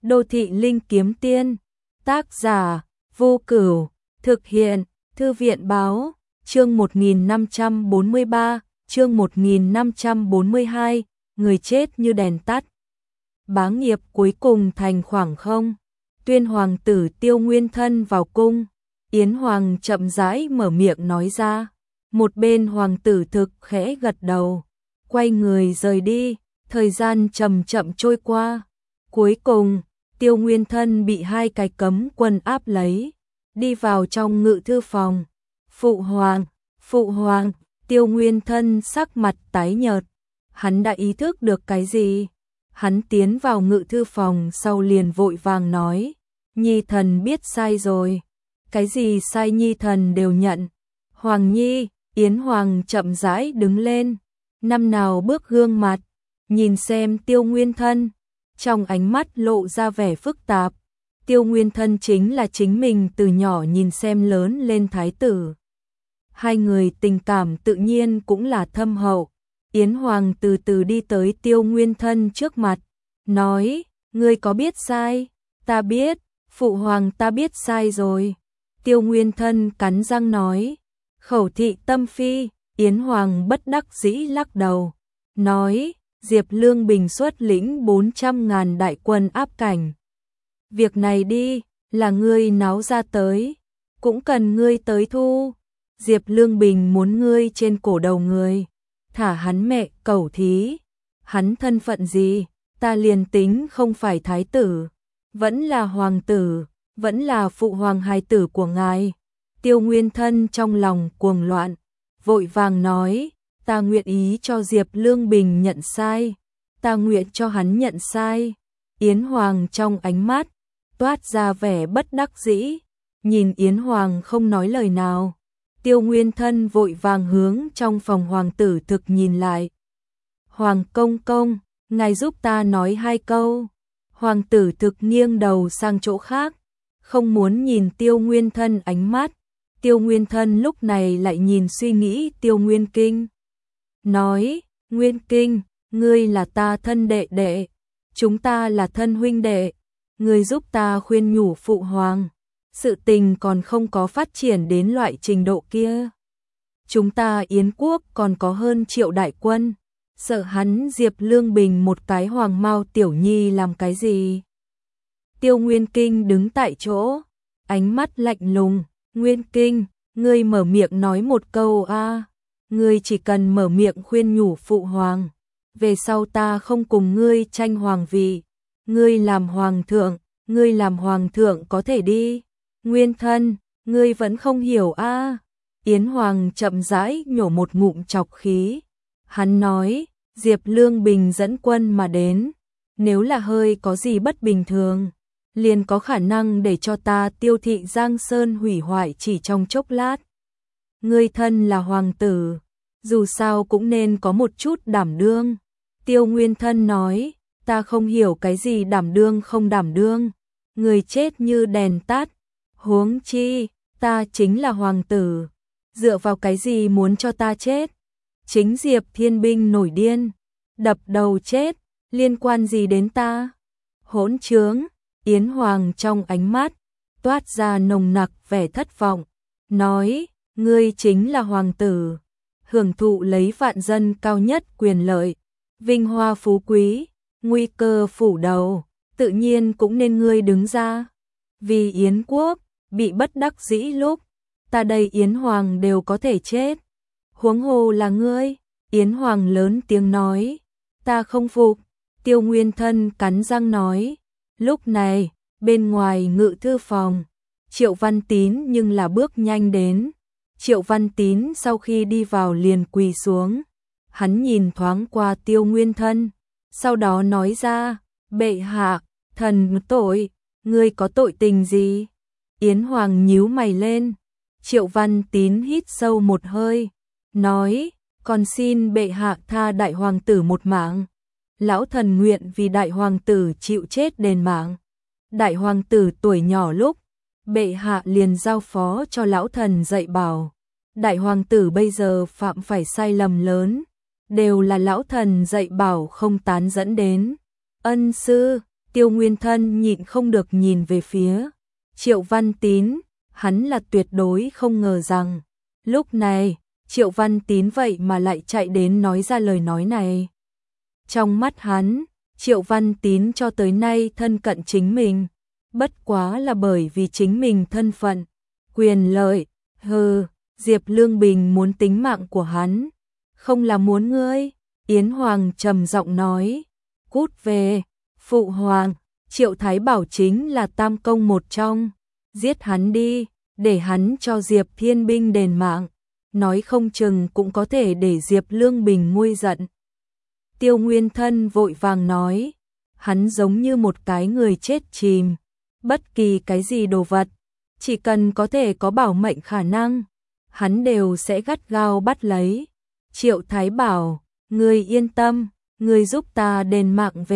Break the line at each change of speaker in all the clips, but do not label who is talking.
Đô thị linh kiếm tiên. Tác giả Vô Cửu. Thực hiện Thư viện báo. Chương 1543, chương 1542, người chết như đèn tắt. Bá nghiệp cuối cùng thành khoảng không. Tuyên hoàng tử Tiêu Nguyên Thân vào cung. Yến Hoàng chậm rãi mở miệng nói ra. Một bên hoàng tử thực khẽ gật đầu, quay người rời đi. Thời gian chậm chậm trôi qua. Cuối cùng, Tiêu Nguyên Thân bị hai cái cấm quân áp lấy, đi vào trong ngự thư phòng. Phụ hoàng, Tiêu Nguyên Thân sắc mặt tái nhợt. Hắn đã ý thức được cái gì? Hắn tiến vào ngự thư phòng sau liền vội vàng nói, Nhi thần biết sai rồi. Cái gì sai Nhi thần đều nhận. Hoàng Nhi. Yến Hoàng chậm rãi đứng lên, năm nào bước gương mặt, nhìn xem Tiêu Nguyên Thân, trong ánh mắt lộ ra vẻ phức tạp. Tiêu Nguyên Thân chính là chính mình từ nhỏ nhìn xem lớn lên thái tử. Hai người tình cảm tự nhiên cũng là thâm hậu. Yến Hoàng từ từ đi tới Tiêu Nguyên Thân trước mặt, nói, ngươi có biết sai? Ta biết, phụ hoàng ta biết sai rồi. Tiêu Nguyên Thân cắn răng nói, khẩu thị tâm phi. Yến Hoàng bất đắc dĩ lắc đầu, nói, Diệp Lương Bình xuất lĩnh 400.000 đại quân áp cảnh. Việc này đi, là ngươi náo ra tới, cũng cần ngươi tới thu. Diệp Lương Bình muốn ngươi trên cổ đầu người, thả hắn mẹ cẩu thí. Hắn thân phận gì? Ta liền tính không phải thái tử, vẫn là hoàng tử, vẫn là phụ hoàng hài tử của ngài. Tiêu Nguyên Thân trong lòng cuồng loạn, vội vàng nói, ta nguyện ý cho Diệp Lương Bình nhận sai, ta nguyện cho hắn nhận sai. Yến Hoàng trong ánh mắt toát ra vẻ bất đắc dĩ, nhìn Yến Hoàng không nói lời nào. Tiêu Nguyên Thân vội vàng hướng trong phòng hoàng tử thực nhìn lại. Hoàng công công, ngài giúp ta nói hai câu. Hoàng tử thực nghiêng đầu sang chỗ khác, không muốn nhìn Tiêu Nguyên Thân ánh mắt. Tiêu Nguyên Thân lúc này lại nhìn suy nghĩ Tiêu Nguyên Kinh. Nói, Nguyên Kinh, ngươi là ta thân đệ đệ, chúng ta là thân huynh đệ, ngươi giúp ta khuyên nhủ phụ hoàng, sự tình còn không có phát triển đến loại trình độ kia. Chúng ta Yến quốc còn có hơn triệu đại quân, sợ hắn Diệp Lương Bình một cái hoàng mao tiểu nhi làm cái gì. Tiêu Nguyên Kinh đứng tại chỗ, ánh mắt lạnh lùng. Nguyên Kinh, ngươi mở miệng nói một câu a, ngươi chỉ cần mở miệng khuyên nhủ phụ hoàng, về sau ta không cùng ngươi tranh hoàng vị, ngươi làm hoàng thượng có thể đi. Nguyên Thân, ngươi vẫn không hiểu a. Yến Hoàng chậm rãi nhổ một ngụm trọc khí. Hắn nói, Diệp Lương Bình dẫn quân mà đến, nếu là hơi có gì bất bình thường, liền có khả năng để cho ta Tiêu thị Giang Sơn hủy hoại chỉ trong chốc lát. Ngươi thân là hoàng tử, dù sao cũng nên có một chút đảm đương. Tiêu Nguyên Thân nói, ta không hiểu cái gì đảm đương không đảm đương, người chết như đèn tắt. Huống chi, ta chính là hoàng tử, dựa vào cái gì muốn cho ta chết? Chính Diệp Thiên Binh nổi điên, đập đầu chết, liên quan gì đến ta? Hỗn trướng. Yến Hoàng trong ánh mắt toát ra nồng nặc vẻ thất vọng, nói, ngươi chính là hoàng tử, hưởng thụ lấy vạn dân cao nhất quyền lợi, vinh hoa phú quý, nguy cơ phủ đầu, tự nhiên cũng nên ngươi đứng ra. Vì Yến quốc bị bất đắc dĩ lúc, ta đây Yến Hoàng đều có thể chết, huống hồ là ngươi. Yến Hoàng lớn tiếng nói, ta không phục. Tiêu Nguyên Thân cắn răng nói. Lúc này, bên ngoài ngự thư phòng, Triệu Văn Tín nhưng là bước nhanh đến. Triệu Văn Tín sau khi đi vào liền quỳ xuống. Hắn nhìn thoáng qua Tiêu Nguyên Thân, sau đó nói ra, bệ hạ, thần tội, ngươi có tội tình gì? Yến Hoàng nhíu mày lên. Triệu Văn Tín hít sâu một hơi, nói, còn xin bệ hạ tha đại hoàng tử một mạng. Lão thần nguyện vì đại hoàng tử chịu chết đền mạng. Đại hoàng tử tuổi nhỏ lúc, bệ hạ liền giao phó cho lão thần dạy bảo. Đại hoàng tử bây giờ phạm phải sai lầm lớn, đều là lão thần dạy bảo không tán dẫn đến. Ân sư, Tiêu Nguyên Thân nhịn không được nhìn về phía Triệu Văn Tín, hắn là tuyệt đối không ngờ rằng lúc này Triệu Văn Tín vậy mà lại chạy đến nói ra lời nói này. Trong mắt hắn, Triệu Văn Tín cho tới nay thân cận chính mình, bất quá là bởi vì chính mình thân phận, quyền lợi, Diệp Lương Bình muốn tính mạng của hắn, không là muốn ngươi. Yến Hoàng trầm giọng nói, cút về, phụ hoàng, Triệu Thái Bảo chính là tam công một trong, giết hắn đi, để hắn cho Diệp Thiên Binh đền mạng, nói không chừng cũng có thể để Diệp Lương Bình nguôi giận. Tiêu Nguyên Thân vội vàng nói, hắn giống như một cái người chết chìm, bất kỳ cái gì đồ vật, chỉ cần có thể có bảo mệnh khả năng, hắn đều sẽ gắt gao bắt lấy. Triệu Thái Bảo, ngươi yên tâm, ngươi giúp ta đền mạng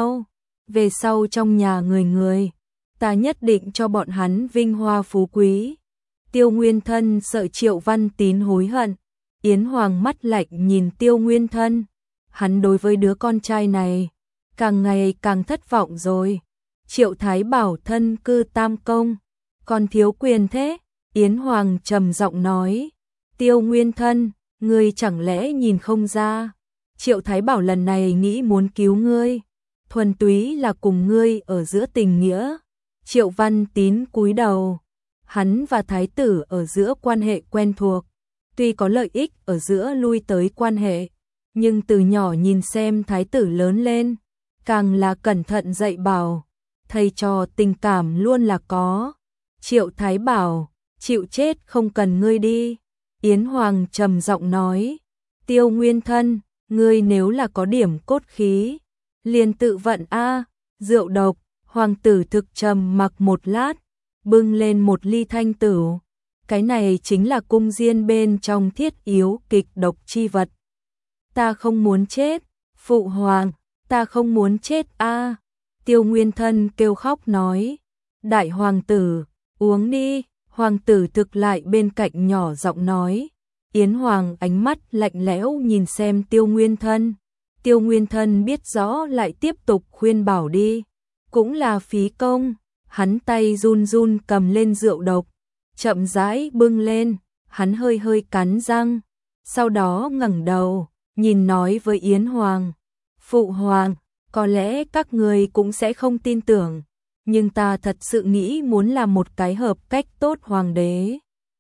về sau trong nhà người, ta nhất định cho bọn hắn vinh hoa phú quý. Tiêu Nguyên Thân sợ Triệu Văn Tín hối hận, Yến Hoàng mắt lạnh nhìn Tiêu Nguyên Thân, hắn đối với đứa con trai này càng ngày càng thất vọng rồi. Triệu Thái Bảo thân cư tam công, còn thiếu quyền thế. Yến Hoàng trầm giọng nói, Tiêu Nguyên Thân, ngươi chẳng lẽ nhìn không ra, Triệu Thái Bảo lần này nghĩ muốn cứu ngươi, thuần túy là cùng ngươi ở giữa tình nghĩa. Triệu Văn Tín cúi đầu, hắn và Thái tử ở giữa quan hệ quen thuộc, tuy có lợi ích ở giữa lui tới quan hệ, nhưng từ nhỏ nhìn xem Thái tử lớn lên, càng là cẩn thận dạy bảo, thầy trò tình cảm luôn là có. Triệu Thái Bảo, chịu chết không cần ngươi đi. Yến Hoàng trầm giọng nói, Tiêu Nguyên Thân, ngươi nếu là có điểm cốt khí, liền tự vận a. Rượu độc. Hoàng tử thực trầm mặc một lát, bưng lên một ly thanh tửu. Cái này chính là cung diên bên trong thiết yếu kịch độc chi vật. Ta không muốn chết, phụ hoàng, ta không muốn chết a. Tiêu Nguyên Thân kêu khóc nói, đại hoàng tử, uống đi. Hoàng tử thực lại bên cạnh nhỏ giọng nói. Yến Hoàng ánh mắt lạnh lẽo nhìn xem Tiêu Nguyên Thân. Tiêu Nguyên Thân biết rõ lại tiếp tục khuyên bảo đi, cũng là phí công. Hắn tay run run cầm lên rượu độc, chậm rãi bưng lên, hắn hơi hơi cắn răng, sau đó ngẩng đầu, nhìn nói với Yến Hoàng, phụ hoàng, có lẽ các người cũng sẽ không tin tưởng, nhưng ta thật sự nghĩ muốn làm một cái hợp cách tốt hoàng đế.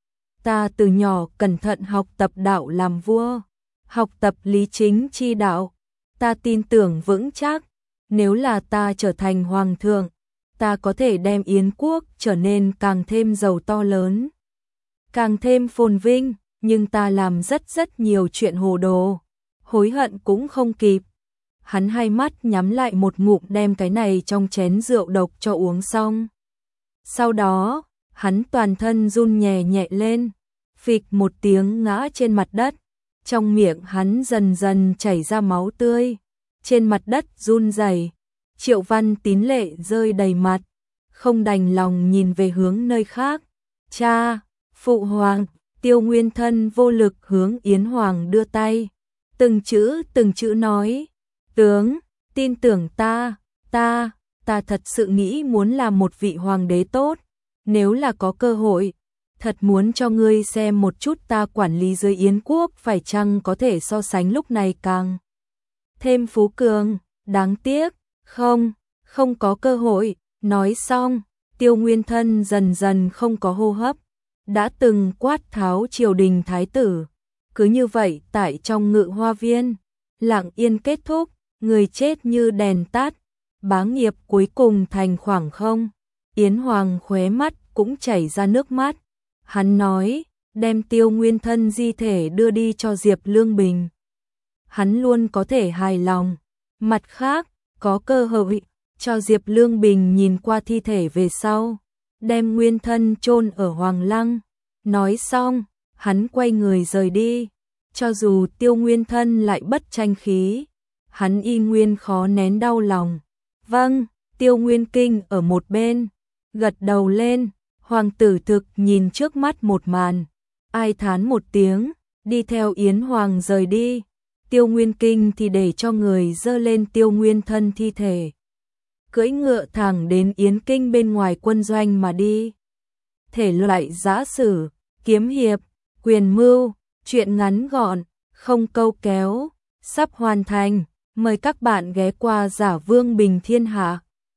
Ta từ nhỏ cẩn thận học tập đạo làm vua, học tập lý chính chi đạo, ta tin tưởng vững chắc, nếu là ta trở thành hoàng thượng, ta có thể đem Yến quốc trở nên càng thêm giàu to lớn, càng thêm phồn vinh, nhưng ta làm rất nhiều chuyện hồ đồ, hối hận cũng không kịp. Hắn hai mắt nhắm lại một ngụm đem cái này trong chén rượu độc cho uống xong. Sau đó, hắn toàn thân run nhẹ nhẹ lên, phịch một tiếng ngã trên mặt đất, trong miệng hắn dần dần chảy ra máu tươi, trên mặt đất run rẩy. Triệu Văn Tín lệ rơi đầy mặt, không đành lòng nhìn về hướng nơi khác. Cha, phụ hoàng. Tiêu Nguyên Thân vô lực hướng Yến Hoàng đưa tay, từng chữ nói, tướng, tin tưởng ta thật sự nghĩ muốn làm một vị hoàng đế tốt, nếu là có cơ hội, thật muốn cho ngươi xem một chút ta quản lý dưới Yến quốc phải chăng có thể so sánh lúc này càng thêm phú cường, đáng tiếc, không có cơ hội. Nói xong, Tiêu Nguyên Thân dần dần không có hô hấp, đã từng quát tháo triều đình thái tử, cứ như vậy tại trong Ngự Hoa Viên, lặng yên kết thúc, người chết như đèn tắt, bá nghiệp cuối cùng thành khoảng không. Yến Hoàng khóe mắt cũng chảy ra nước mắt, hắn nói, đem Tiêu Nguyên Thân di thể đưa đi cho Diệp Lương Bình. Hắn luôn có thể hài lòng, mặt khác, có cơ hội, cho Diệp Lương Bình nhìn qua thi thể về sau, đem Nguyên Thân chôn ở Hoàng Lăng. Nói xong, hắn quay người rời đi, cho dù Tiêu Nguyên Thân lại bất tranh khí, hắn y nguyên khó nén đau lòng. Vâng, Tiêu Nguyên Kinh ở một bên, gật đầu lên, hoàng tử thực nhìn trước mắt một màn, ai thán một tiếng, đi theo Yến Hoàng rời đi. Tiêu Nguyên Kinh thì để cho người dơ lên Tiêu Nguyên Thân thi thể. cưỡi ngựa thẳng đến Yến Kinh bên ngoài quân doanh mà đi. Thể loại giã sử, kiếm hiệp, quyền mưu, truyện ngắn gọn, không câu kéo, sắp hoàn thành. Mời các bạn ghé qua Giả Vương Bình Thiên Hạ.